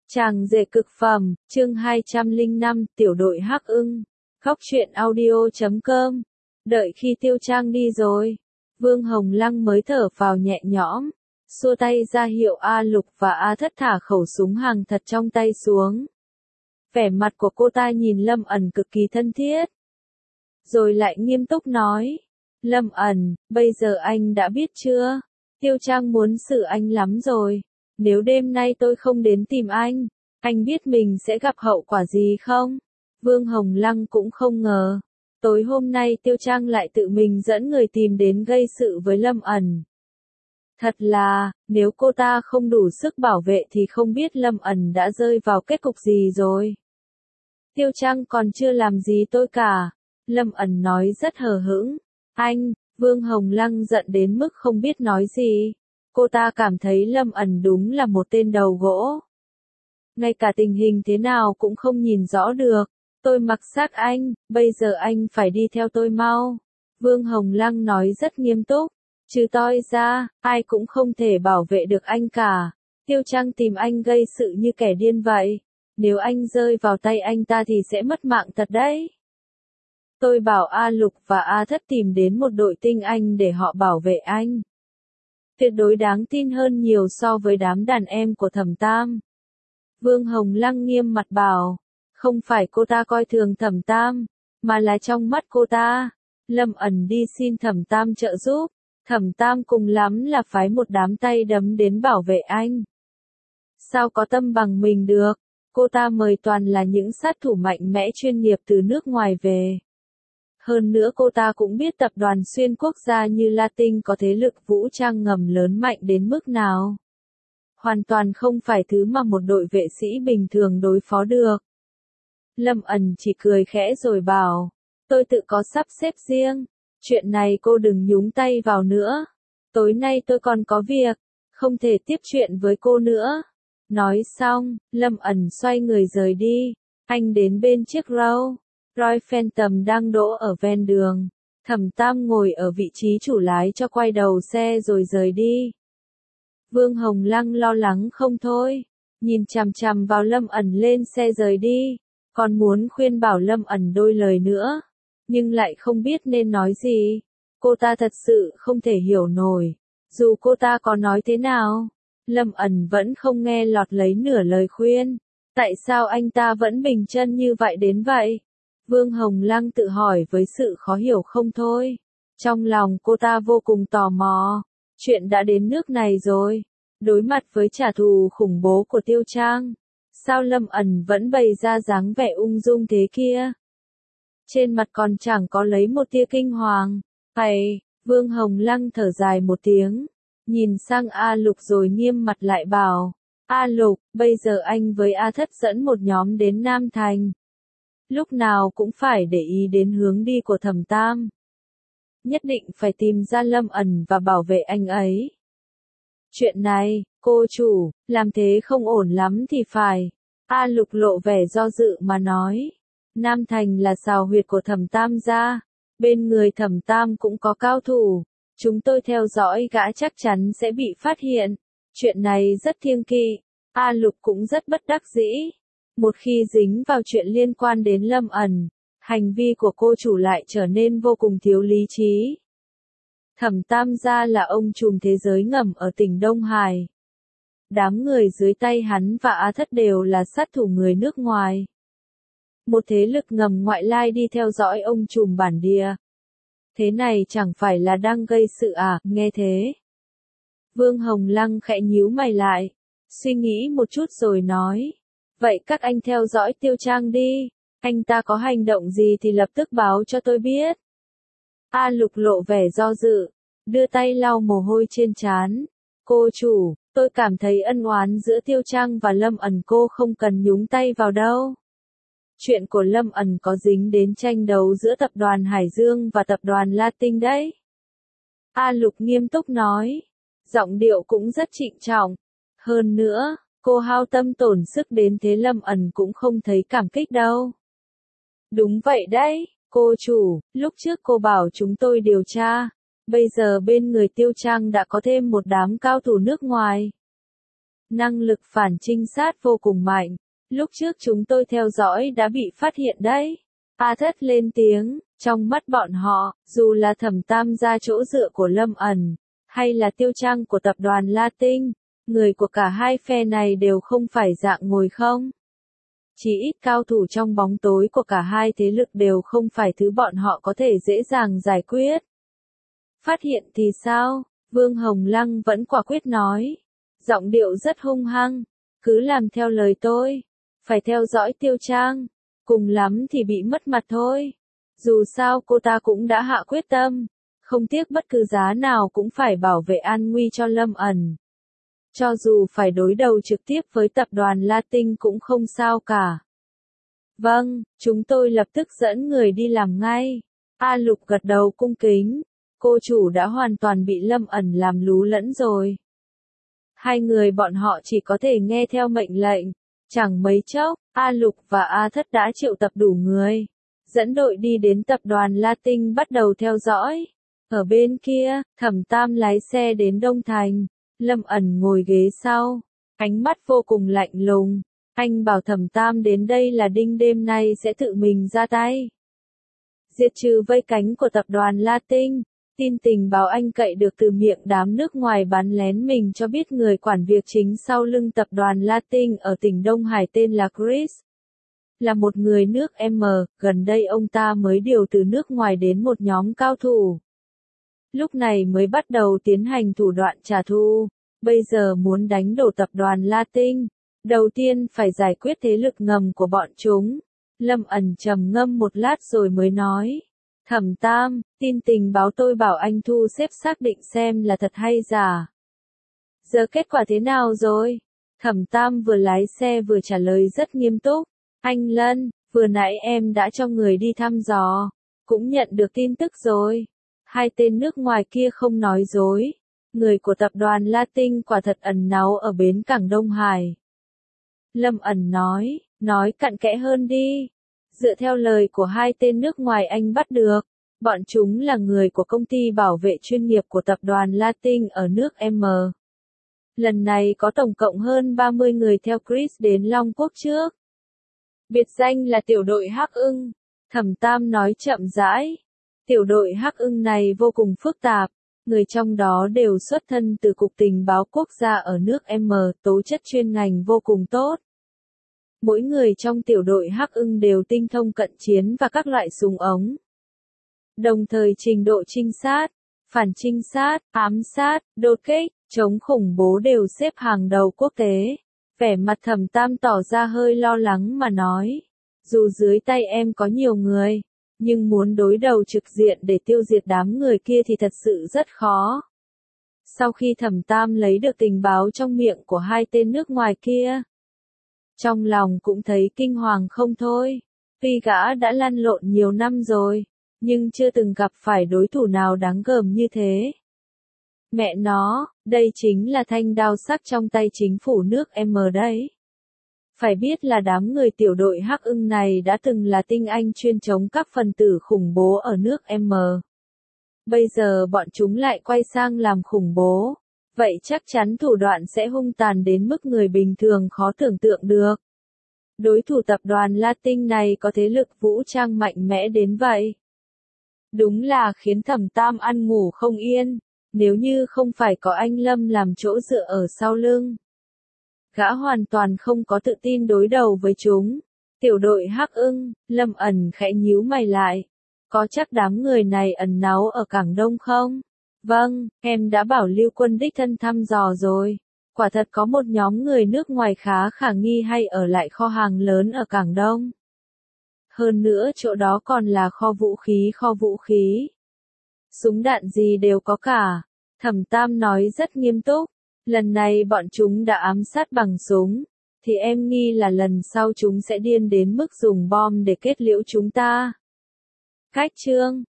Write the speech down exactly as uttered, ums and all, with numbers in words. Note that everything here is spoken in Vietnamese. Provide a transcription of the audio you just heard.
Chàng rể cực phẩm, chương hai trăm lẻ năm, tiểu đội Hắc Ưng. Khóc chuyện audio chấm com. Đợi khi Tiêu Trang đi rồi, Vương Hồng Lăng mới thở phào nhẹ nhõm, xua tay ra hiệu A Lục và A Thất thả khẩu súng hàng thật trong tay xuống. Vẻ mặt của cô ta nhìn Lâm Ẩn cực kỳ thân thiết. Rồi lại nghiêm túc nói, Lâm Ẩn, bây giờ anh đã biết chưa? Tiêu Trang muốn xử anh lắm rồi. Nếu đêm nay tôi không đến tìm anh, anh biết mình sẽ gặp hậu quả gì không? Vương Hồng Lăng cũng không ngờ. Tối hôm nay Tiêu Trang lại tự mình dẫn người tìm đến gây sự với Lâm Ẩn. Thật là, nếu cô ta không đủ sức bảo vệ thì không biết Lâm Ẩn đã rơi vào kết cục gì rồi. Tiêu Trang còn chưa làm gì tôi cả. Lâm Ẩn nói rất hờ hững. Anh, Vương Hồng Lăng giận đến mức không biết nói gì. Cô ta cảm thấy Lâm Ẩn đúng là một tên đầu gỗ. Ngay cả tình hình thế nào cũng không nhìn rõ được. Tôi mặc sát anh, bây giờ anh phải đi theo tôi mau. Vương Hồng Lăng nói rất nghiêm túc. Trừ tôi ra, ai cũng không thể bảo vệ được anh cả. Tiêu Trang tìm anh gây sự như kẻ điên vậy. Nếu anh rơi vào tay anh ta thì sẽ mất mạng thật đấy. Tôi bảo A Lục và A Thất tìm đến một đội tinh anh để họ bảo vệ anh. Tuyệt đối đáng tin hơn nhiều so với đám đàn em của Thẩm Tam. Vương Hồng Lăng nghiêm mặt bảo, không phải cô ta coi thường Thẩm Tam, mà là trong mắt cô ta, Lâm Ẩn đi xin Thẩm Tam trợ giúp, Thẩm Tam cùng lắm là phái một đám tay đấm đến bảo vệ anh. Sao có tâm bằng mình được, cô ta mời toàn là những sát thủ mạnh mẽ chuyên nghiệp từ nước ngoài về. Hơn nữa cô ta cũng biết tập đoàn xuyên quốc gia như Latin có thế lực vũ trang ngầm lớn mạnh đến mức nào. Hoàn toàn không phải thứ mà một đội vệ sĩ bình thường đối phó được. Lâm Ẩn chỉ cười khẽ rồi bảo, tôi tự có sắp xếp riêng, chuyện này cô đừng nhúng tay vào nữa. Tối nay tôi còn có việc, không thể tiếp chuyện với cô nữa. Nói xong, Lâm Ẩn xoay người rời đi, anh đến bên chiếc Rolls Royce Phantom đang đỗ ở ven đường. Thẩm Tam ngồi ở vị trí chủ lái cho quay đầu xe rồi rời đi. Vương Hồng Lăng lo lắng không thôi, nhìn chằm chằm vào Lâm Ẩn lên xe rời đi, còn muốn khuyên bảo Lâm Ẩn đôi lời nữa, nhưng lại không biết nên nói gì. Cô ta thật sự không thể hiểu nổi, dù cô ta có nói thế nào, Lâm Ẩn vẫn không nghe lọt lấy nửa lời khuyên. Tại sao anh ta vẫn bình chân như vậy đến vậy? Vương Hồng Lăng tự hỏi với sự khó hiểu không thôi. Trong lòng cô ta vô cùng tò mò. Chuyện đã đến nước này rồi. Đối mặt với trả thù khủng bố của Tiêu Trang. Sao Lâm Ẩn vẫn bày ra dáng vẻ ung dung thế kia? Trên mặt còn chẳng có lấy một tia kinh hoàng. Hay, Vương Hồng Lăng thở dài một tiếng. Nhìn sang A Lục rồi nghiêm mặt lại bảo. A Lục, bây giờ anh với A Thất dẫn một nhóm đến Nam Thành. Lúc nào cũng phải để ý đến hướng đi của Thẩm Tam. Nhất định phải tìm ra Lâm Ẩn và bảo vệ anh ấy. Chuyện này, cô chủ, làm thế không ổn lắm thì phải. A Lục lộ vẻ do dự mà nói. Nam Thành là sào huyệt của Thẩm Tam gia. Bên người Thẩm Tam cũng có cao thủ. Chúng tôi theo dõi gã chắc chắn sẽ bị phát hiện. Chuyện này rất thiêng kỵ. A Lục cũng rất bất đắc dĩ. Một khi dính vào chuyện liên quan đến Lâm Ẩn, hành vi của cô chủ lại trở nên vô cùng thiếu lý trí. Thẩm Tam gia là ông trùm thế giới ngầm ở tỉnh Đông Hải. Đám người dưới tay hắn và A Thất đều là sát thủ người nước ngoài. Một thế lực ngầm ngoại lai đi theo dõi ông trùm bản địa. Thế này chẳng phải là đang gây sự à, nghe thế. Vương Hồng Lăng khẽ nhíu mày lại, suy nghĩ một chút rồi nói. Vậy các anh theo dõi Tiêu Trang đi, anh ta có hành động gì thì lập tức báo cho tôi biết. A Lục lộ vẻ do dự, đưa tay lau mồ hôi trên trán. Cô chủ, tôi cảm thấy ân oán giữa Tiêu Trang và Lâm Ẩn cô không cần nhúng tay vào đâu. Chuyện của Lâm Ẩn có dính đến tranh đấu giữa tập đoàn Hải Dương và tập đoàn Latin đấy. A Lục nghiêm túc nói, giọng điệu cũng rất trịnh trọng. Hơn nữa, cô hao tâm tổn sức đến thế Lâm Ẩn cũng không thấy cảm kích đâu. Đúng vậy đấy, cô chủ, lúc trước cô bảo chúng tôi điều tra, bây giờ bên người Tiêu Trang đã có thêm một đám cao thủ nước ngoài. Năng lực phản trinh sát vô cùng mạnh. Lúc trước chúng tôi theo dõi đã bị phát hiện đấy. A Thất lên tiếng, trong mắt bọn họ, dù là Thẩm Tam ra chỗ dựa của Lâm ẩn, hay là Tiêu Trang của tập đoàn La Tinh, người của cả hai phe này đều không phải dạng ngồi không. Chỉ ít cao thủ trong bóng tối của cả hai thế lực đều không phải thứ bọn họ có thể dễ dàng giải quyết. Phát hiện thì sao? Vương Hồng Lăng vẫn quả quyết nói. Giọng điệu rất hung hăng. Cứ làm theo lời tôi. Phải theo dõi Tiêu Trang. Cùng lắm thì bị mất mặt thôi. Dù sao cô ta cũng đã hạ quyết tâm. Không tiếc bất cứ giá nào cũng phải bảo vệ an nguy cho Lâm ẩn. Cho dù phải đối đầu trực tiếp với tập đoàn La Tinh cũng không sao cả. Vâng, chúng tôi lập tức dẫn người đi làm ngay. A Lục gật đầu cung kính. Cô chủ đã hoàn toàn bị Lâm ẩn làm lú lẫn rồi. Hai người bọn họ chỉ có thể nghe theo mệnh lệnh. Chẳng mấy chốc, A Lục và A Thất đã triệu tập đủ người. Dẫn đội đi đến tập đoàn La Tinh bắt đầu theo dõi. Ở bên kia, Thẩm Tam lái xe đến Đông Thành. Lâm ẩn ngồi ghế sau. Ánh mắt vô cùng lạnh lùng. Anh bảo Thẩm Tam đến đây là đinh đêm nay sẽ tự mình ra tay. Diệt trừ vây cánh của tập đoàn La Tinh. Tin tình báo anh cậy được từ miệng đám nước ngoài bắn lén mình cho biết người quản việc chính sau lưng tập đoàn La Tinh ở tỉnh Đông Hải tên là Chris. Là một người nước M, gần đây ông ta mới điều từ nước ngoài đến một nhóm cao thủ. Lúc này mới bắt đầu tiến hành thủ đoạn trả thù. Bây giờ muốn đánh đổ tập đoàn La Tinh. Đầu tiên phải giải quyết thế lực ngầm của bọn chúng. Lâm ẩn trầm ngâm một lát rồi mới nói. Thẩm Tam, tin tình báo tôi bảo anh thu xếp xác định xem là thật hay giả. Giờ kết quả thế nào rồi? Thẩm Tam vừa lái xe vừa trả lời rất nghiêm túc. Anh Lân, vừa nãy em đã cho người đi thăm dò. Cũng nhận được tin tức rồi. Hai tên nước ngoài kia không nói dối. Người của tập đoàn La Tinh quả thật ẩn náu ở bến cảng Đông Hải. Lâm ẩn nói, nói cặn kẽ hơn đi. Dựa theo lời của hai tên nước ngoài anh bắt được, bọn chúng là người của công ty bảo vệ chuyên nghiệp của tập đoàn La Tinh ở nước M. Lần này có tổng cộng hơn ba mươi người theo Chris đến Long Quốc trước. Biệt danh là tiểu đội Hắc Ưng. Thẩm Tam nói chậm rãi. Tiểu đội Hắc Ưng này vô cùng phức tạp. Người trong đó đều xuất thân từ Cục Tình báo Quốc gia ở nước M, tố chất chuyên ngành vô cùng tốt. Mỗi người trong tiểu đội Hắc Ưng đều tinh thông cận chiến và các loại súng ống. Đồng thời trình độ trinh sát, phản trinh sát, ám sát, đột kích, chống khủng bố đều xếp hàng đầu quốc tế. Vẻ mặt Thẩm Tam tỏ ra hơi lo lắng mà nói. Dù dưới tay em có nhiều người, nhưng muốn đối đầu trực diện để tiêu diệt đám người kia thì thật sự rất khó. Sau khi Thẩm Tam lấy được tình báo trong miệng của hai tên nước ngoài kia, trong lòng cũng thấy kinh hoàng không thôi. Tuy gã đã lăn lộn nhiều năm rồi, nhưng chưa từng gặp phải đối thủ nào đáng gờm như thế. Mẹ nó, đây chính là thanh đao sắc trong tay chính phủ nước M đấy. Phải biết là đám người tiểu đội Hắc Ưng này đã từng là tinh anh chuyên chống các phần tử khủng bố ở nước M. Bây giờ bọn chúng lại quay sang làm khủng bố. Vậy chắc chắn thủ đoạn sẽ hung tàn đến mức người bình thường khó tưởng tượng được. Đối thủ tập đoàn La Tinh này có thế lực vũ trang mạnh mẽ đến vậy. Đúng là khiến Thẩm Tam ăn ngủ không yên, nếu như không phải có anh Lâm làm chỗ dựa ở sau lưng. Gã hoàn toàn không có tự tin đối đầu với chúng. Tiểu đội Hắc Ưng, Lâm ẩn khẽ nhíu mày lại. Có chắc đám người này ẩn náu ở Cảng Đông không? Vâng, em đã bảo Lưu Quân đích thân thăm dò rồi. Quả thật có một nhóm người nước ngoài khá khả nghi hay ở lại kho hàng lớn ở Cảng Đông. Hơn nữa chỗ đó còn là kho vũ khí kho vũ khí. Súng đạn gì đều có cả. Thẩm Tam nói rất nghiêm túc. Lần này bọn chúng đã ám sát bằng súng. Thì em nghi là lần sau chúng sẽ điên đến mức dùng bom để kết liễu chúng ta. Cách chương